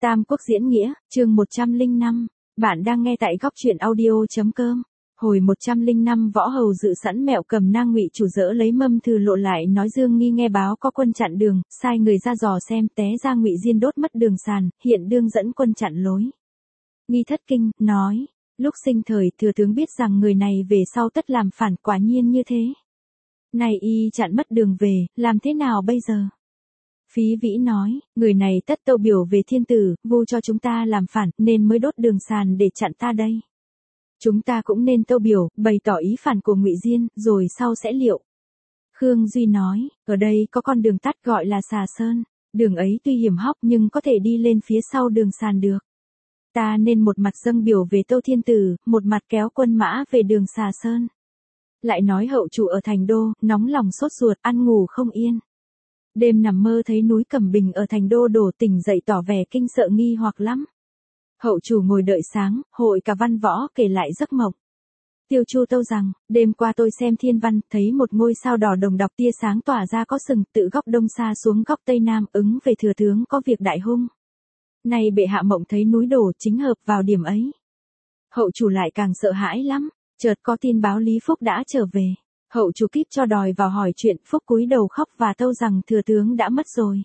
Tam Quốc diễn nghĩa, chương 105. Bạn đang nghe tại góc truyện audio.com. Hồi 105 Võ Hầu dự sẵn mẹo cầm nang Ngụy chủ dỡ lấy mâm thư lộ lại nói Dương Nghi nghe báo có quân chặn đường, sai người ra dò xem té ra Ngụy Diên đốt mất đường sàn, hiện đương dẫn quân chặn lối. Nghi thất kinh, nói, lúc sinh thời thừa tướng biết rằng người này về sau tất làm phản, quả nhiên như thế. Này y chặn mất đường về, làm thế nào bây giờ? Phí Vĩ nói, người này tất tâu biểu về thiên tử, vu cho chúng ta làm phản, nên mới đốt đường sàn để chặn ta đây. Chúng ta cũng nên tâu biểu, bày tỏ ý phản của Ngụy Diên, rồi sau sẽ liệu. Khương Duy nói, ở đây có con đường tắt gọi là Xà Sơn, đường ấy tuy hiểm hóc nhưng có thể đi lên phía sau đường sàn được. Ta nên một mặt dâng biểu về tâu thiên tử, một mặt kéo quân mã về đường Xà Sơn. Lại nói hậu chủ ở thành đô, nóng lòng sốt ruột, ăn ngủ không yên. Đêm nằm mơ thấy núi Cẩm Bình ở thành đô đổ, tỉnh dậy tỏ vẻ kinh sợ nghi hoặc lắm. Hậu chủ ngồi đợi sáng, hội cả văn võ kể lại giấc mộng. Tiêu Chu tâu rằng, đêm qua tôi xem thiên văn, thấy một ngôi sao đỏ đồng đọc tia sáng tỏa ra có sừng, tự góc đông xa xuống góc tây nam, ứng về thừa tướng có việc đại hung. Nay bệ hạ mộng thấy núi đổ, chính hợp vào điểm ấy. Hậu chủ lại càng sợ hãi lắm, chợt có tin báo Lý Phúc đã trở về. Hậu chủ kíp cho đòi vào hỏi chuyện, Phúc cúi đầu khóc và tâu rằng thừa tướng đã mất rồi.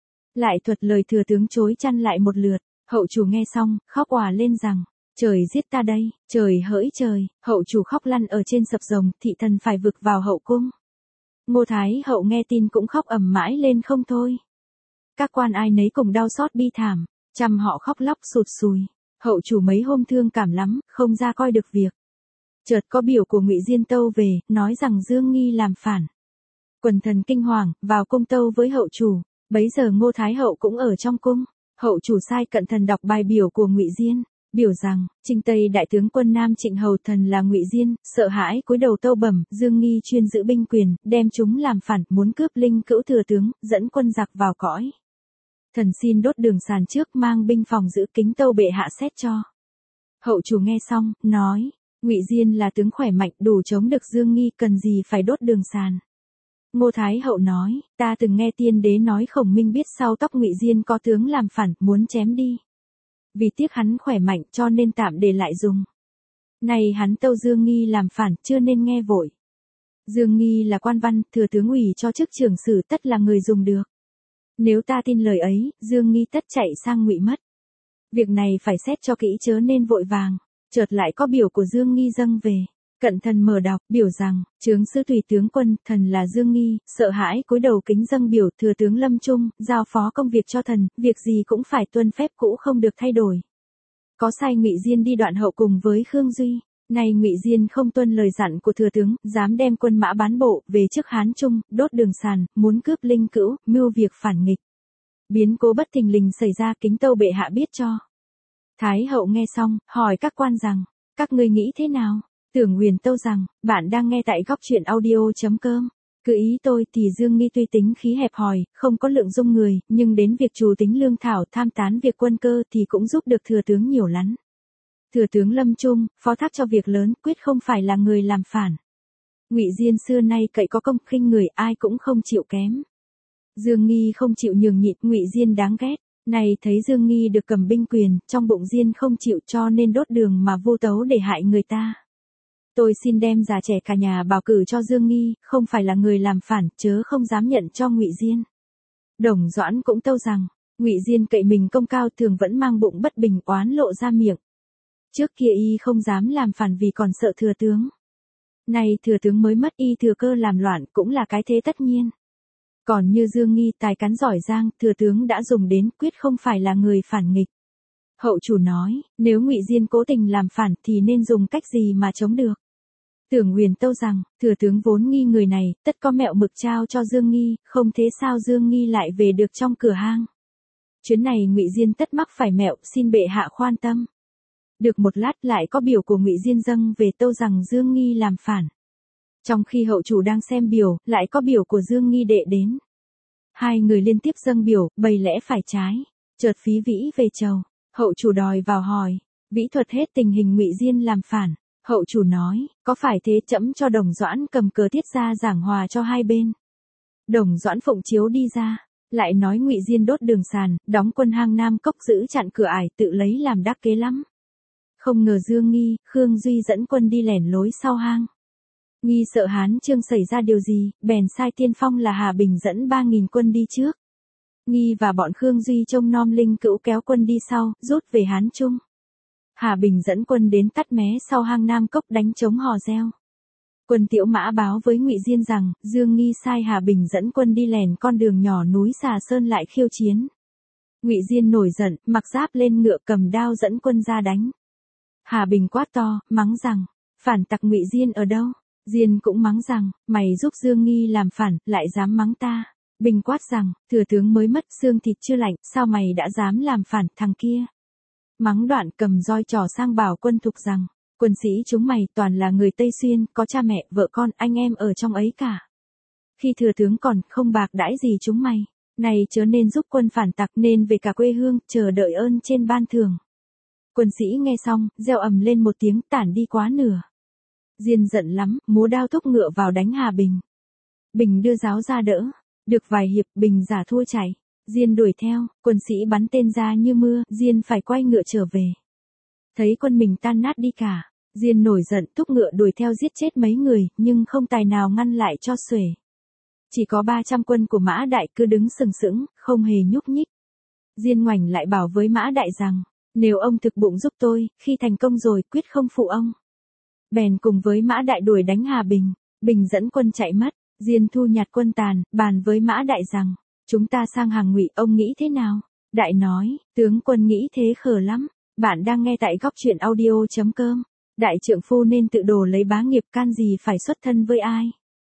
Lại thuật lời thừa tướng chối chăn lại một lượt, hậu chủ nghe xong, khóc òa lên rằng, trời giết ta đây, trời hỡi trời, hậu chủ khóc lăn ở trên sập rồng, thị thần phải vực vào hậu cung. Ngô Thái hậu nghe tin cũng khóc ầm mãi lên không thôi. Các quan ai nấy cùng đau xót bi thảm, trăm họ khóc lóc sụt sùi, hậu chủ mấy hôm thương cảm lắm, không ra coi được việc. Chợt có biểu của Ngụy Diên tâu về, nói rằng Dương Nghi làm phản. Quần thần kinh hoàng, vào cung tâu với hậu chủ, bấy giờ Ngô Thái hậu cũng ở trong cung. Hậu chủ sai cận thần đọc bài biểu của Ngụy Diên, biểu rằng, Trinh Tây đại tướng quân Nam Trịnh hầu thần là Ngụy Diên, sợ hãi cúi đầu tâu bẩm, Dương Nghi chuyên giữ binh quyền, đem chúng làm phản, muốn cướp linh cữu thừa tướng, dẫn quân giặc vào cõi. Thần xin đốt đường sàn trước, mang binh phòng giữ, kính tâu bệ hạ xét cho. Hậu chủ nghe xong, nói, Ngụy Diên là tướng khỏe mạnh, đủ chống được Dương Nghi, cần gì phải đốt đường sàn. Ngô Thái hậu nói, ta từng nghe tiên đế nói Khổng Minh biết sau tóc Ngụy Diên có tướng làm phản, muốn chém đi. Vì tiếc hắn khỏe mạnh cho nên tạm để lại dùng. Này hắn tâu Dương Nghi làm phản, chưa nên nghe vội. Dương Nghi là quan văn, thừa tướng ủy cho chức trưởng sử, tất là người dùng được. Nếu ta tin lời ấy, Dương Nghi tất chạy sang Ngụy mất. Việc này phải xét cho kỹ chớ nên vội vàng. Chợt lại có biểu của Dương Nghi dâng về. Cận thần mở đọc, biểu rằng, chướng sư tùy tướng quân, thần là Dương Nghi, sợ hãi cúi đầu kính dâng biểu thừa tướng Lâm Trung, giao phó công việc cho thần, việc gì cũng phải tuân phép cũ không được thay đổi. Có sai Ngụy Diên đi đoạn hậu cùng với Khương Duy, nay Ngụy Diên không tuân lời dặn của thừa tướng, dám đem quân mã bán bộ về trước Hán Trung, đốt đường sàn, muốn cướp linh cữu, mưu việc phản nghịch. Biến cố bất thình lình xảy ra, kính tâu bệ hạ biết cho. Thái hậu nghe xong, hỏi các quan rằng, các ngươi nghĩ thế nào? Tưởng Huyền tâu rằng, bạn đang nghe tại góc truyện audio.com. Cứ ý tôi thì Dương Nghi tuy tính khí hẹp hòi, không có lượng dung người, nhưng đến việc trù tính lương thảo, tham tán việc quân cơ thì cũng giúp được thừa tướng nhiều lắm. Thừa tướng Lâm Trung, phó thác cho việc lớn, quyết không phải là người làm phản. Ngụy Diên xưa nay cậy có công, khinh người, ai cũng không chịu kém. Dương Nghi không chịu nhường nhịn, Ngụy Diên đáng ghét. Này thấy Dương Nghi được cầm binh quyền, trong bụng Diên không chịu cho nên đốt đường mà vu tấu để hại người ta. Tôi xin đem già trẻ cả nhà bảo cử cho Dương Nghi, không phải là người làm phản, chớ không dám nhận cho Ngụy Diên. Đồng Doãn cũng tâu rằng, Ngụy Diên cậy mình công cao, thường vẫn mang bụng bất bình, oán lộ ra miệng. Trước kia y không dám làm phản vì còn sợ thừa tướng. Nay thừa tướng mới mất, y thừa cơ làm loạn cũng là cái thế tất nhiên. Còn như Dương Nghi tài cán giỏi giang, thừa tướng đã dùng đến, quyết không phải là người phản nghịch. Hậu chủ nói, nếu Ngụy Diên cố tình làm phản thì nên dùng cách gì mà chống được. Tưởng Huyền tâu rằng, thừa tướng vốn nghi người này, tất có mẹo mực trao cho Dương Nghi, không thế sao Dương Nghi lại về được trong cửa hang. Chuyến này Ngụy Diên tất mắc phải mẹo, xin bệ hạ khoan tâm. Được một lát lại có biểu của Ngụy Diên dâng về tâu rằng Dương Nghi làm phản. Trong khi hậu chủ đang xem biểu, lại có biểu của Dương Nghi đệ đến. Hai người liên tiếp dâng biểu, bày lẽ phải trái. Chợt Phí Vĩ về chầu, hậu chủ đòi vào hỏi. Vĩ thuật hết tình hình Ngụy Diên làm phản. Hậu chủ nói, có phải thế trẫm cho Đồng Doãn cầm cờ thiết ra giảng hòa cho hai bên. Đồng Doãn phụng chiếu đi ra, Lại nói Ngụy Diên đốt đường sàn, đóng quân hang Nam Cốc giữ chặn cửa ải tự lấy làm đắc kế lắm. Không ngờ Dương Nghi, Khương Duy dẫn quân đi lẻn lối sau hang. Nghi sợ Hán Trương xảy ra điều gì, bèn sai tiên phong là Hà Bình dẫn 3.000 quân đi trước. Nghi và bọn Khương Duy trông nom Linh Cữu kéo quân đi sau, rút về Hán Trung. Hà Bình dẫn quân đến Tắt Mé sau hang Nam Cốc đánh chống hò reo. Quân Tiểu Mã báo với Ngụy Diên rằng, Dương Nghi sai Hà Bình dẫn quân đi lẻn con đường nhỏ núi Xà Sơn lại khiêu chiến. Ngụy Diên nổi giận, mặc giáp lên ngựa cầm đao dẫn quân ra đánh. Hà Bình quát to, mắng rằng, phản tặc Ngụy Diên ở đâu? Diên cũng mắng rằng, mày giúp Dương Nghi làm phản, lại dám mắng ta. Bình quát rằng, thừa tướng mới mất, xương thịt chưa lạnh, sao mày đã dám làm phản thằng kia? Mắng đoạn cầm roi trỏ sang bảo quân thục rằng, quân sĩ chúng mày toàn là người Tây Xuyên, có cha mẹ, vợ con, anh em ở trong ấy cả. Khi thừa tướng còn không bạc đãi gì chúng mày, này chớ nên giúp quân phản tặc nên về cả quê hương, chờ đợi ơn trên ban thưởng. Quân sĩ nghe xong, reo ầm lên một tiếng tản đi quá nửa. Diên giận lắm, múa đao thúc ngựa vào đánh Hà Bình. Bình đưa giáo ra đỡ, được vài hiệp Bình giả thua chạy. Diên đuổi theo, quân sĩ bắn tên ra như mưa, Diên phải quay ngựa trở về. Thấy quân mình tan nát đi cả, Diên nổi giận thúc ngựa đuổi theo giết chết mấy người, nhưng không tài nào ngăn lại cho xuể. Chỉ có 300 quân của Mã Đại cứ đứng sừng sững, không hề nhúc nhích. Diên ngoảnh lại bảo với Mã Đại rằng, nếu ông thực bụng giúp tôi, khi thành công rồi quyết không phụ ông. Bèn cùng với Mã Đại đuổi đánh Hà Bình, Bình dẫn quân chạy mất, Diên thu nhặt quân tàn, bàn với Mã Đại rằng, chúng ta sang hàng Ngụy, ông nghĩ thế nào? Đại nói, tướng quân nghĩ thế khờ lắm. Bạn đang nghe tại góc truyện audio.com. Đại trượng phu nên tự đổ lấy bá nghiệp, can gì phải xuất thân với ai.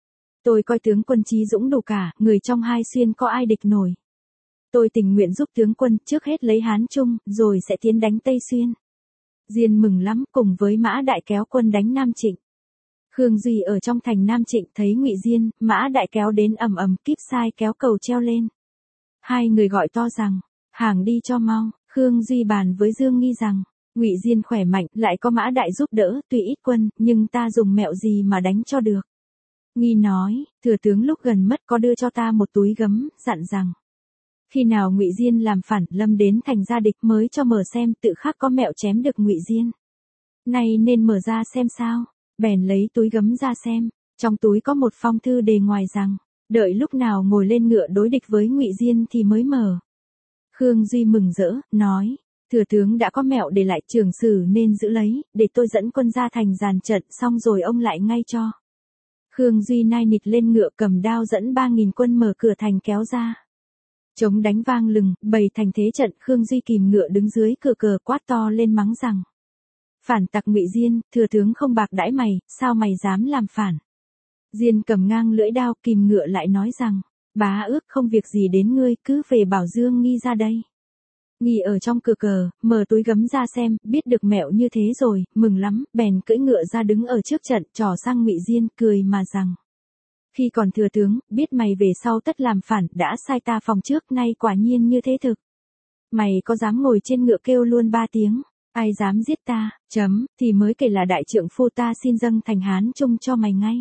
Tôi coi tướng quân chí dũng đủ cả, người trong hai xuyên có ai địch nổi. Tôi tình nguyện giúp tướng quân, trước hết lấy Hán Trung, rồi sẽ tiến đánh Tây Xuyên. Diên mừng lắm, cùng với Mã Đại kéo quân đánh Nam Trịnh. Khương Duy ở trong thành Nam Trịnh thấy Ngụy Diên, Mã Đại kéo đến ầm ầm, kíp sai kéo cầu treo lên. Hai người gọi to rằng, hàng đi cho mau. Khương Duy bàn với Dương Nghi rằng, Ngụy Diên khỏe mạnh, lại có Mã Đại giúp đỡ, tuy ít quân, nhưng ta dùng mẹo gì mà đánh cho được. Nghi nói, thừa tướng lúc gần mất có đưa cho ta một túi gấm, dặn rằng, khi nào Ngụy Diên làm phản, lâm đến thành gia địch mới cho mở xem, tự khắc có mẹo chém được Ngụy Diên. Nay nên mở ra xem sao. Bèn lấy túi gấm ra xem, trong túi có một phong thư đề ngoài rằng, đợi lúc nào ngồi lên ngựa đối địch với Ngụy Diên thì mới mở. Khương Duy mừng rỡ, nói, thừa tướng đã có mẹo để lại, trưởng sử nên giữ lấy, để tôi dẫn quân ra thành dàn trận, xong rồi ông lại ngay cho. Khương Duy nai nịt lên ngựa cầm đao dẫn 3.000 quân mở cửa thành kéo ra. Trống đánh vang lừng, bày thành thế trận, Khương Duy kìm ngựa đứng dưới cửa cờ quát to lên mắng rằng, phản tặc Ngụy Diên, thừa tướng không bạc đãi mày, sao mày dám làm phản. Diên cầm ngang lưỡi đao, kìm ngựa lại nói rằng, bá ước không việc gì đến ngươi, cứ về bảo Dương Nghi ra đây. Nghi ở trong cửa cờ, mở túi gấm ra xem, biết được mẹo như thế rồi, mừng lắm, bèn cưỡi ngựa ra đứng ở trước trận, trỏ sang Ngụy Diên, cười mà rằng, khi còn thừa tướng, biết mày về sau tất làm phản, đã sai ta phòng trước, nay quả nhiên như thế thực. Mày có dám ngồi trên ngựa kêu luôn 3 tiếng, ai dám giết ta, thì mới kể là đại trượng phu ta xin dâng thành Hán Trung cho mày ngay.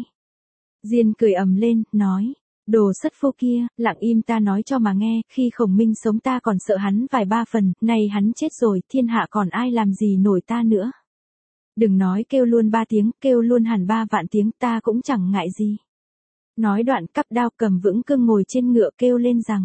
Diên cười ầm lên, nói, đồ sất phu kia, lặng im ta nói cho mà nghe, khi Khổng Minh sống ta còn sợ hắn vài ba phần, nay hắn chết rồi, thiên hạ còn ai làm gì nổi ta nữa. Đừng nói kêu luôn 3 tiếng, kêu luôn hẳn 3 vạn tiếng, ta cũng chẳng ngại gì. Nói đoạn cắp đao cầm vững cương ngồi trên ngựa kêu lên rằng,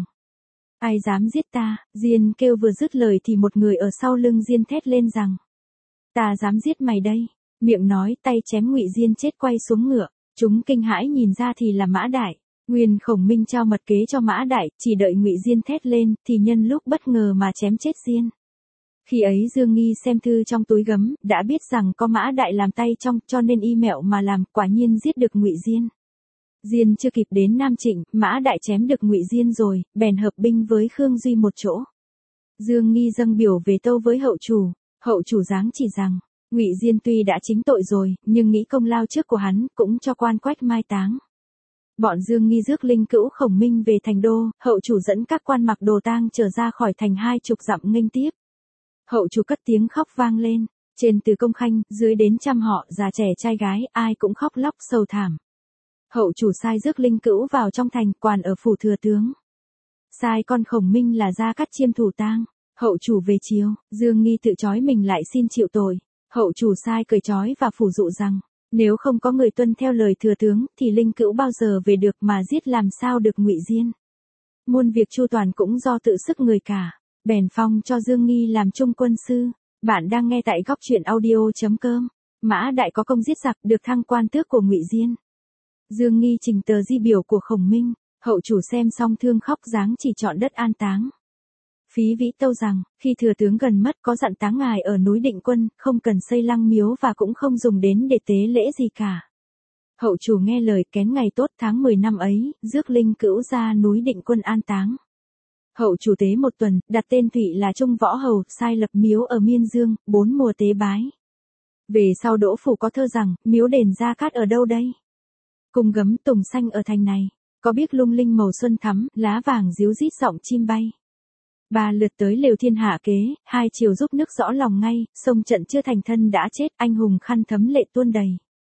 ai dám giết ta. Diên kêu vừa dứt lời thì một người ở sau lưng Diên thét lên rằng, ta dám giết mày đây. Miệng nói, tay chém Ngụy Diên chết quay xuống ngựa. Chúng kinh hãi nhìn ra thì là Mã Đại. Nguyên Khổng Minh trao mật kế cho Mã Đại, chỉ đợi Ngụy Diên thét lên thì nhân lúc bất ngờ mà chém chết Diên. Khi ấy Dương Nghi xem thư trong túi gấm, đã biết rằng có Mã Đại làm tay trong, cho nên y mẹo mà làm, quả nhiên giết được Ngụy Diên. Diên chưa kịp đến Nam Trịnh, Mã Đại chém được Ngụy Diên rồi, bèn hợp binh với Khương Duy một chỗ. Dương Nghi dâng biểu về tâu với hậu chủ giáng chỉ rằng, Ngụy Diên tuy đã chính tội rồi, nhưng nghĩ công lao trước của hắn, cũng cho quan quách mai táng. Bọn Dương Nghi rước Linh Cữu Khổng Minh về thành đô, hậu chủ dẫn các quan mặc đồ tang trở ra khỏi thành 20 dặm nghênh tiếp. Hậu chủ cất tiếng khóc vang lên, trên từ công khanh, dưới đến trăm họ, già trẻ trai gái, ai cũng khóc lóc sầu thảm. Hậu chủ sai rước Linh Cữu vào trong thành, quản ở phủ thừa tướng. sai con Khổng Minh là Gia Cát Chiêm thủ tang. Hậu chủ về chiều, Dương Nghi tự trói mình lại xin chịu tội. Hậu chủ sai cởi trói và phủ dụ rằng, nếu không có người tuân theo lời thừa tướng, thì Linh Cữu bao giờ về được mà giết làm sao được Ngụy Diên. Muôn việc chu toàn cũng do tự sức người cả. Bèn phong cho Dương Nghi làm trung quân sư. Bạn đang nghe tại góc truyện audio.com. Mã Đại có công giết giặc, được thăng quan tước của Ngụy Diên. Dương Nghi trình tờ di biểu của Khổng Minh. Hậu chủ xem xong thương khóc dáng chỉ chọn đất an táng. Phí Vĩ tâu rằng, khi thừa tướng gần mất có dặn táng ngài ở núi Định Quân, không cần xây lăng miếu và cũng không dùng đến để tế lễ gì cả. Hậu chủ nghe lời, kén ngày tốt tháng 10 năm ấy, rước Linh Cữu ra núi Định Quân an táng. Hậu chủ tế 1 tuần, đặt tên Thụy là Trung Võ Hầu, sai lập miếu ở Miên Dương, 4 mùa tế bái. Về sau Đỗ Phủ có thơ rằng, miếu đền Gia Cát ở đâu đây? Cung gấm tùng xanh ở thành này, có biếc lung linh màu xuân thắm, lá vàng ríu rít giọng chim bay. 3 lượt tới lều thiên hạ kế, 2 chiều giúp nước rõ lòng ngay, sông trận chưa thành thân đã chết, anh hùng khăn thấm lệ tuôn đầy.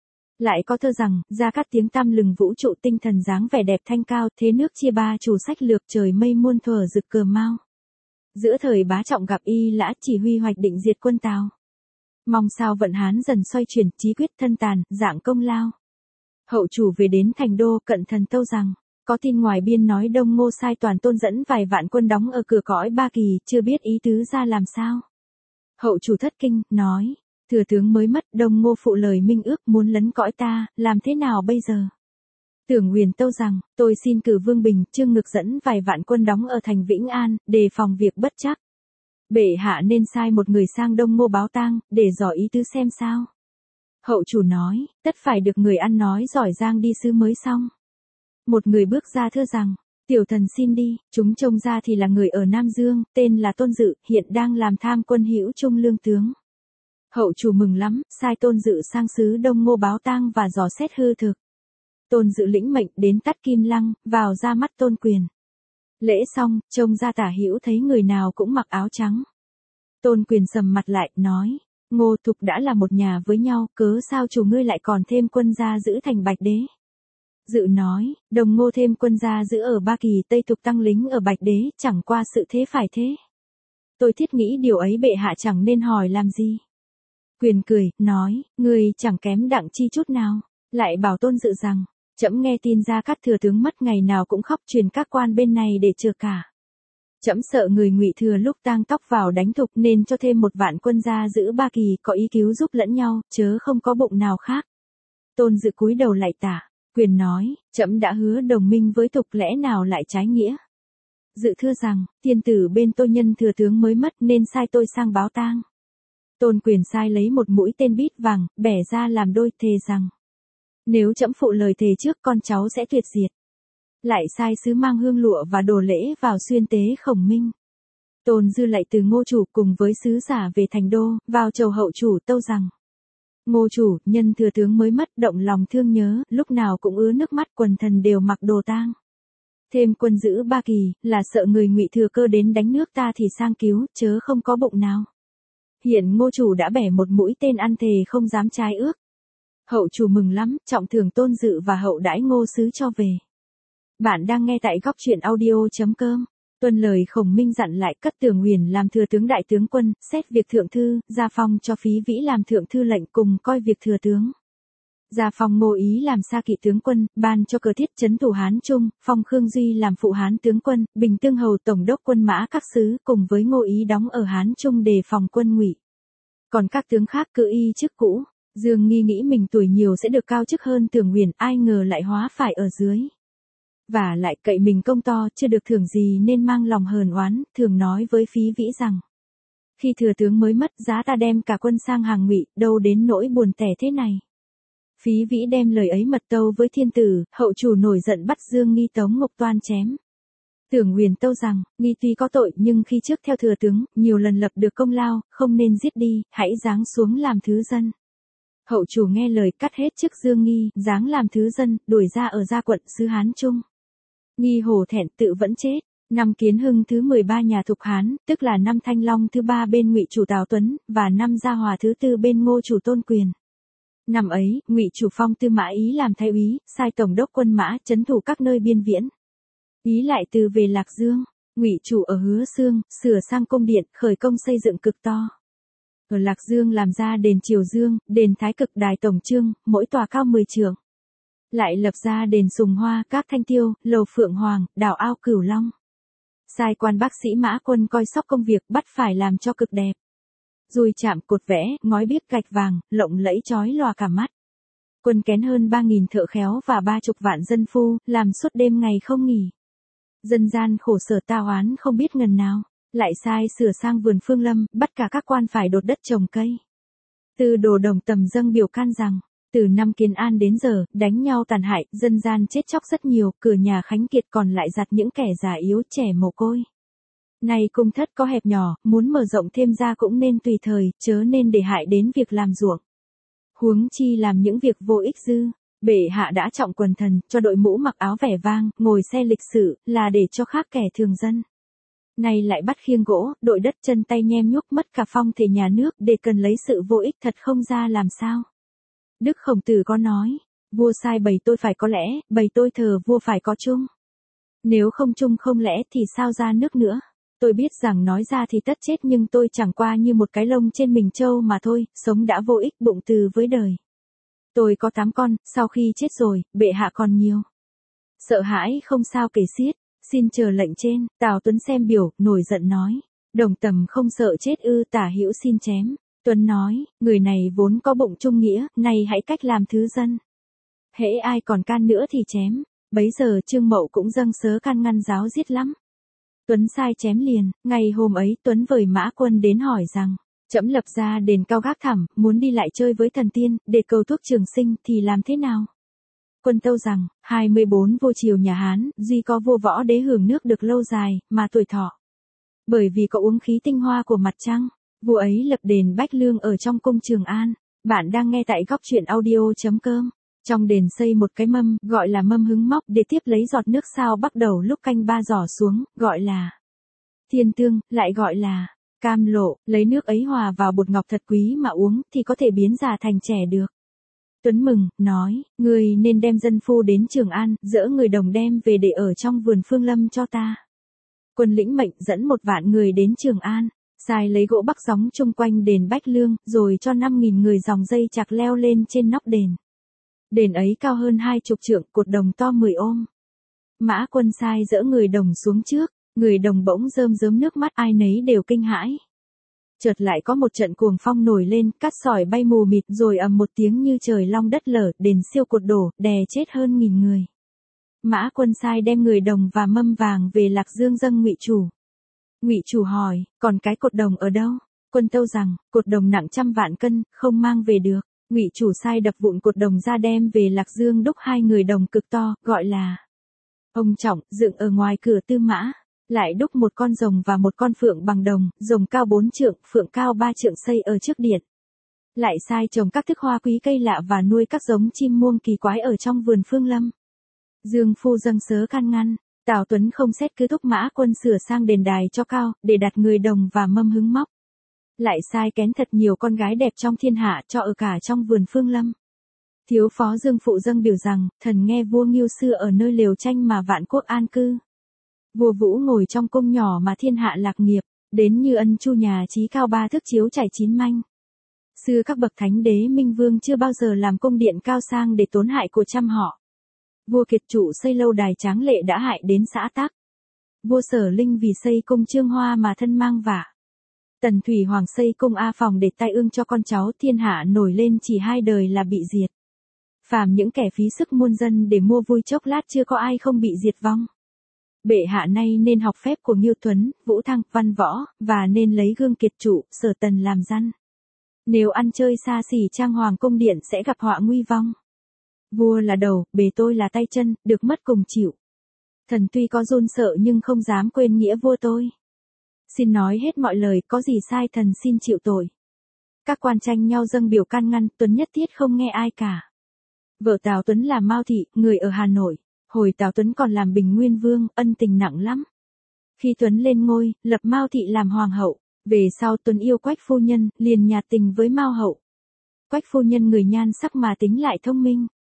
Lại có thơ rằng, Gia Cát tiếng tăm lừng vũ trụ, tinh thần dáng vẻ đẹp thanh cao, thế nước chia ba chủ sách lược, trời mây muôn thuở rực cờ mau. Giữa thời Bá Trọng gặp Y Lã, chỉ huy hoạch định diệt quân Tào. Mong sao vận Hán dần xoay chuyển, chí quyết thân tàn, dạng công lao. Hậu chủ về đến thành đô, cận thần tâu rằng, có tin ngoài biên nói Đông Ngô sai Toàn Tôn dẫn vài vạn quân đóng ở cửa cõi Ba Kỳ, chưa biết ý tứ ra làm sao. Hậu chủ thất kinh, nói, thừa tướng mới mất, Đông Ngô phụ lời minh ước muốn lấn cõi ta, làm thế nào bây giờ? Tưởng Nguyền tâu rằng, tôi xin cử Vương Bình, Trương Ngực dẫn vài vạn quân đóng ở thành Vĩnh An, đề phòng việc bất trắc. Bệ hạ nên sai một người sang Đông Ngô báo tang, để dò ý tứ xem sao. Hậu chủ nói, tất phải được người ăn nói giỏi giang đi sứ mới xong. Một người bước ra thưa rằng, tiểu thần xin đi, chúng trông ra thì là người ở Nam Dương, tên là Tôn Dự, hiện đang làm tham quân hữu trung lương tướng. Hậu chủ mừng lắm, sai Tôn Dự sang xứ Đông Ngô báo tang và dò xét hư thực. Tôn Dự lĩnh mệnh đến Tắt Kim Lăng, vào ra mắt Tôn Quyền. Lễ xong, trông ra tả hữu thấy người nào cũng mặc áo trắng. Tôn Quyền sầm mặt lại, nói, Ngô Thục đã là một nhà với nhau, cớ sao chủ ngươi lại còn thêm quân ra giữ thành Bạch Đế? Dự nói, Đồng Ngô thêm quân ra giữ ở Ba Kỳ, Tây Thục tăng lính ở Bạch Đế, chẳng qua sự thế phải thế. Tôi thiết nghĩ điều ấy bệ hạ chẳng nên hỏi làm gì. Quyền cười, nói, ngươi chẳng kém Đặng Chi chút nào, lại bảo Tôn Dự rằng, trẫm nghe tin Gia Cát thừa tướng mất ngày nào cũng khóc truyền các quan bên này để chừa cả. Trẫm sợ người Ngụy thừa lúc tang tóc vào đánh Thục nên cho thêm 1 vạn quân ra giữ Ba Kỳ, có ý cứu giúp lẫn nhau, chớ không có bụng nào khác. Tôn Dự cúi đầu lạy tả. Quyền nói, trẫm đã hứa đồng minh với Thục, lẽ nào lại trái nghĩa? Dự thưa rằng, tiên tử bên tôi nhân thừa tướng mới mất nên sai tôi sang báo tang. Tôn Quyền sai lấy một mũi tên bít vàng, bẻ ra làm đôi, thề rằng, nếu trẫm phụ lời thề trước con cháu sẽ tuyệt diệt. Lại sai sứ mang hương lụa và đồ lễ vào xuyên tế Khổng Minh. Tôn Dư lại từ Ngô chủ cùng với sứ giả về thành đô, vào chầu hậu chủ tâu rằng, Ngô chủ, nhân thừa tướng mới mất, động lòng thương nhớ, lúc nào cũng ứa nước mắt, quần thần đều mặc đồ tang. Thêm quân giữ Ba Kỳ, là sợ người Ngụy thừa cơ đến đánh nước ta thì sang cứu, chớ không có bụng nào. Hiện Ngô chủ đã bẻ một mũi tên ăn thề không dám trái ước. Hậu chủ mừng lắm, trọng thưởng Tôn Dự và hậu đãi Ngô sứ cho về. Bạn đang nghe tại góc truyện audio.com. Tuân lời Khổng Minh dặn lại, cất Tưởng Nguyền làm thừa tướng đại tướng quân, xét việc thượng thư, gia phong cho Phí Vĩ làm thượng thư lệnh cùng coi việc thừa tướng. Gia phong Ngô Ý làm xa kỵ tướng quân, ban cho Cờ Thiết trấn thủ Hán Trung, phong Khương Duy làm phụ Hán tướng quân, Bình Tương Hầu tổng đốc quân mã các xứ, cùng với Ngô Ý đóng ở Hán Trung đề phòng quân Ngụy. Còn các tướng khác cứ y chức cũ. Dương Nghi nghĩ mình tuổi nhiều sẽ được cao chức hơn Tưởng Nguyền, ai ngờ lại hóa phải ở dưới. Và lại cậy mình công to, chưa được thưởng gì nên mang lòng hờn oán, thường nói với Phí Vĩ rằng, khi thừa tướng mới mất, giá ta đem cả quân sang hàng Ngụy, đâu đến nỗi buồn tẻ thế này. Phí Vĩ đem lời ấy mật tâu với thiên tử, hậu chủ nổi giận bắt Dương Nghi tống ngục toan chém. Tưởng Nguyền tâu rằng, Nghi tuy có tội nhưng khi trước theo thừa tướng, nhiều lần lập được công lao, không nên giết đi, hãy giáng xuống làm thứ dân. Hậu chủ nghe lời cắt hết chức Dương Nghi, giáng làm thứ dân, đuổi ra ở Gia Quận xứ Hán Trung. Nghi hổ thẹn tự vẫn chết. Năm Kiến Hưng thứ 13 nhà Thục Hán, tức là năm Thanh Long thứ 3 bên Ngụy chủ Tào Tuấn, và năm Gia Hòa thứ 4 bên Ngô chủ Tôn Quyền. Năm ấy, Ngụy chủ phong Tư Mã Ý làm thái úy, sai tổng đốc quân mã trấn thủ các nơi biên viễn. Ý lại từ về Lạc Dương, Ngụy Chủ ở Hứa Xương, sửa sang cung điện, khởi công xây dựng cực to. Ở Lạc Dương làm ra đền Triều Dương, đền Thái Cực Đài Tổng Trương, mỗi tòa cao 10 trượng. Lại lập ra đền Sùng Hoa, các Thanh Tiêu, lầu Phượng Hoàng, đảo ao Cửu Long. Sai quan bác sĩ Mã Quân coi sóc công việc, bắt phải làm cho cực đẹp. Dùi chạm cột vẽ, ngói biếc gạch vàng, lộng lẫy chói lòa cả mắt. Quân kén hơn 3.000 thợ khéo và 30 vạn dân phu, làm suốt đêm ngày không nghỉ. Dân gian khổ sở ta oán không biết ngần nào, lại sai sửa sang vườn Phương Lâm, bắt cả các quan phải đột đất trồng cây. Từ Đồ Đồng Tầm dâng biểu can rằng, từ năm Kiến An đến giờ, đánh nhau tàn hại, dân gian chết chóc rất nhiều, cửa nhà Khánh Kiệt còn lại giặt những kẻ già yếu trẻ mồ côi. Này cung thất có hẹp nhỏ, muốn mở rộng thêm ra cũng nên tùy thời, chớ nên để hại đến việc làm ruộng. Huống chi làm những việc vô ích dư. Bệ hạ đã trọng quần thần, cho đội mũ mặc áo vẻ vang, ngồi xe lịch sự, là để cho khác kẻ thường dân. Này lại bắt khiêng gỗ, đội đất chân tay nhem nhuốc mất cả phong thể nhà nước, để cần lấy sự vô ích thật không ra làm sao. Đức Khổng Tử có nói, vua sai bày tôi phải có lẽ, bày tôi thờ vua phải có chung. Nếu không chung không lẽ thì sao ra nước nữa. Tôi biết rằng nói ra thì tất chết nhưng tôi chẳng qua như một cái lông trên mình trâu mà thôi, sống đã vô ích bụng từ với đời. Tôi có 8 con, sau khi chết rồi, bệ hạ còn nhiều. Sợ hãi không sao kể xiết, xin chờ lệnh trên, Tào Tuấn xem biểu, nổi giận nói. Đồng Tầm không sợ chết ư, Tả Hữu xin chém. Tuấn nói, người này vốn có bụng trung nghĩa, nay hãy cách làm thứ dân. Hễ ai còn can nữa thì chém, bấy giờ Trương Mậu cũng dâng sớ can ngăn giáo giết lắm. Tuấn sai chém liền, ngày hôm ấy Tuấn vời Mã Quân đến hỏi rằng, trẫm lập ra đền cao gác thẳm, muốn đi lại chơi với thần tiên, để cầu thuốc trường sinh thì làm thế nào? Quân tâu rằng, 24 vua triều nhà Hán, duy có vua Võ Đế hưởng nước được lâu dài, mà tuổi thọ. Bởi vì có uống khí tinh hoa của mặt trăng, vua ấy lập đền Bách Lương ở trong cung Trường An. Bạn đang nghe tại góc truyện audio.com. Trong đền xây một cái mâm, gọi là mâm hứng móc, để tiếp lấy giọt nước sao bắt đầu lúc canh 3 giỏ xuống, gọi là thiên tương, lại gọi là cam lộ, lấy nước ấy hòa vào bột ngọc thật quý mà uống, thì có thể biến già thành trẻ được. Tuấn mừng, nói, người nên đem dân phu đến Trường An, dỡ người đồng đem về để ở trong vườn Phương Lâm cho ta. Quân lĩnh mệnh dẫn 1 vạn người đến Trường An, sai lấy gỗ bắc gióng chung quanh đền Bách Lương, rồi cho 5.000 người dòng dây chạc leo lên trên nóc đền. Đền ấy cao hơn 20 trượng, cột đồng to 10 ôm. Mã Quân sai dỡ người đồng xuống trước, người đồng bỗng rơm rớm nước mắt, ai nấy đều kinh hãi. Chợt lại có một trận cuồng phong nổi lên, cát sỏi bay mù mịt, rồi ầm một tiếng như trời long đất lở, đền siêu cột đổ, đè chết hơn 1000 người. Mã Quân sai đem người đồng và mâm vàng về Lạc Dương dâng Ngụy Chủ. Ngụy Chủ hỏi, còn cái cột đồng ở đâu? Quân tâu rằng, cột đồng nặng 100 vạn cân, không mang về được. Ngụy Chủ sai đập vụn cột đồng ra đem về Lạc Dương đúc 2 người đồng cực to, gọi là ông trọng, dựng ở ngoài cửa Tư Mã. Lại đúc một con rồng và một con phượng bằng đồng, rồng cao 4 trượng, phượng cao 3 trượng xây ở trước điện. Lại sai trồng các thức hoa quý cây lạ và nuôi các giống chim muông kỳ quái ở trong vườn Phương Lâm. Dương phu dâng sớ can ngăn, Tào Tuấn không xét cứ thúc Mã Quân sửa sang đền đài cho cao, để đặt người đồng và mâm hứng móc. Lại sai kén thật nhiều con gái đẹp trong thiên hạ cho ở cả trong vườn Phương Lâm. Thiếu phó Dương phụ dâng biểu rằng, thần nghe vua Ngưu xưa ở nơi lều tranh mà vạn quốc an cư. Vua Vũ ngồi trong cung nhỏ mà thiên hạ lạc nghiệp, đến như ân chu nhà trí cao 3 thước chiếu trải 9 manh. Xưa các bậc thánh đế minh vương chưa bao giờ làm cung điện cao sang để tốn hại của trăm họ. Vua Kiệt Trụ xây lâu đài tráng lệ đã hại đến xã tắc. Vua Sở Linh vì xây cung Trương Hoa mà thân mang vạ. Tần Thủy Hoàng xây cung A Phòng để tai ương cho con cháu, thiên hạ nổi lên chỉ 2 đời là bị diệt. Phàm những kẻ phí sức muôn dân để mua vui chốc lát chưa có ai không bị diệt vong. Bệ hạ nay nên học phép của Nghiêu Tuấn, Vũ Thăng, Văn Võ, và nên lấy gương Kiệt Trụ, Sở Tần làm răn. Nếu ăn chơi xa xỉ trang hoàng cung điện sẽ gặp họa nguy vong. Vua là đầu, bề tôi là tay chân, được mất cùng chịu. Thần tuy có run sợ nhưng không dám quên nghĩa vua tôi. Xin nói hết mọi lời, có gì sai thần xin chịu tội. Các quan tranh nhau dâng biểu can ngăn, Tuấn nhất thiết không nghe ai cả. Vợ Tào Tuấn là Mao Thị, người ở Hà Nội. Hồi Tào Tuấn còn làm Bình Nguyên Vương, ân tình nặng lắm. Khi Tuấn lên ngôi, lập Mao Thị làm hoàng hậu. Về sau Tuấn yêu Quách phu nhân, liền nhạt tình với Mao hậu. Quách phu nhân người nhan sắc mà tính lại thông minh.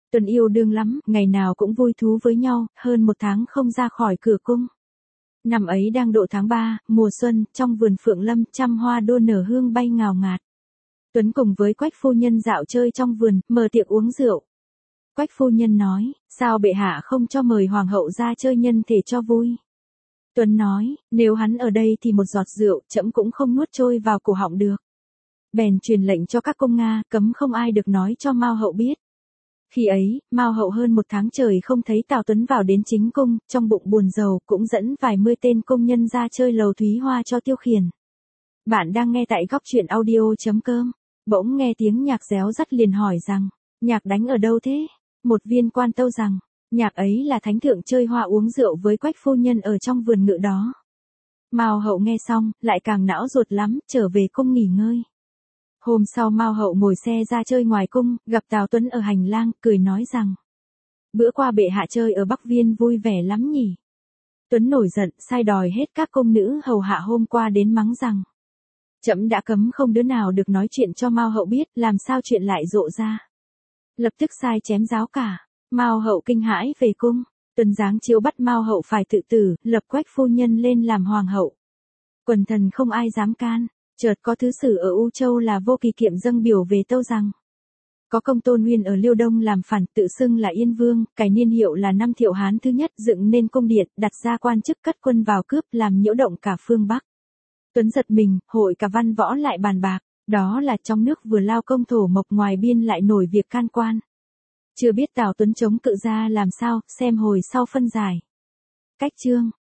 Tuấn yêu đương lắm, ngày nào cũng vui thú với nhau, hơn 1 tháng không ra khỏi cửa cung. Năm ấy đang độ tháng 3, mùa xuân, trong vườn Phượng Lâm, trăm hoa đua nở hương bay ngào ngạt. Tuấn cùng với Quách phu nhân dạo chơi trong vườn, mở tiệc uống rượu. Quách phu nhân nói, sao bệ hạ không cho mời hoàng hậu ra chơi nhân thể cho vui. Tuấn nói, nếu hắn ở đây thì một giọt rượu, trẫm cũng không nuốt trôi vào cổ họng được. Bèn truyền lệnh cho các cung Nga, cấm không ai được nói cho Mao hậu biết. Khi ấy, Mao hậu hơn 1 tháng trời không thấy Tào Tuấn vào đến chính cung, trong bụng buồn rầu, cũng dẫn vài mươi tên công nhân ra chơi lầu Thúy Hoa cho tiêu khiển. Bạn đang nghe tại góc truyện audio.com. Bỗng nghe tiếng nhạc réo rắt liền hỏi rằng, nhạc đánh ở đâu thế? Một viên quan tâu rằng, nhạc ấy là thánh thượng chơi hoa uống rượu với Quách phu nhân ở trong vườn ngự đó. Mao hậu nghe xong, lại càng não ruột lắm, trở về cung nghỉ ngơi. Hôm sau Mao hậu ngồi xe ra chơi ngoài cung, gặp Tào Tuấn ở hành lang, cười nói rằng, bữa qua bệ hạ chơi ở Bắc Viên vui vẻ lắm nhỉ. Tuấn nổi giận, sai đòi hết các công nữ hầu hạ hôm qua đến mắng rằng, trẫm đã cấm không đứa nào được nói chuyện cho Mao hậu biết, làm sao chuyện lại rộ ra. Lập tức sai chém giáo cả. Mao hậu kinh hãi về cung. Tuấn giáng chiếu bắt Mao hậu phải tự tử, lập Quách phu nhân lên làm hoàng hậu. Quần thần không ai dám can. Chợt có thứ sử ở U Châu là Vô Kỳ Kiệm dâng biểu về tâu rằng, có công Tôn Nguyên ở Liêu Đông làm phản, tự xưng là Yên Vương, cải niên hiệu là năm Thiệu Hán thứ nhất, dựng nên cung điện, đặt ra quan chức cất quân vào cướp, làm nhiễu động cả phương Bắc. Tuấn giật mình, hội cả văn võ lại bàn bạc, đó là trong nước vừa lao công thổ mộc, ngoài biên lại nổi việc can quan. Chưa biết Tào Tuấn chống cự ra làm sao, xem hồi sau phân giải. Cách chương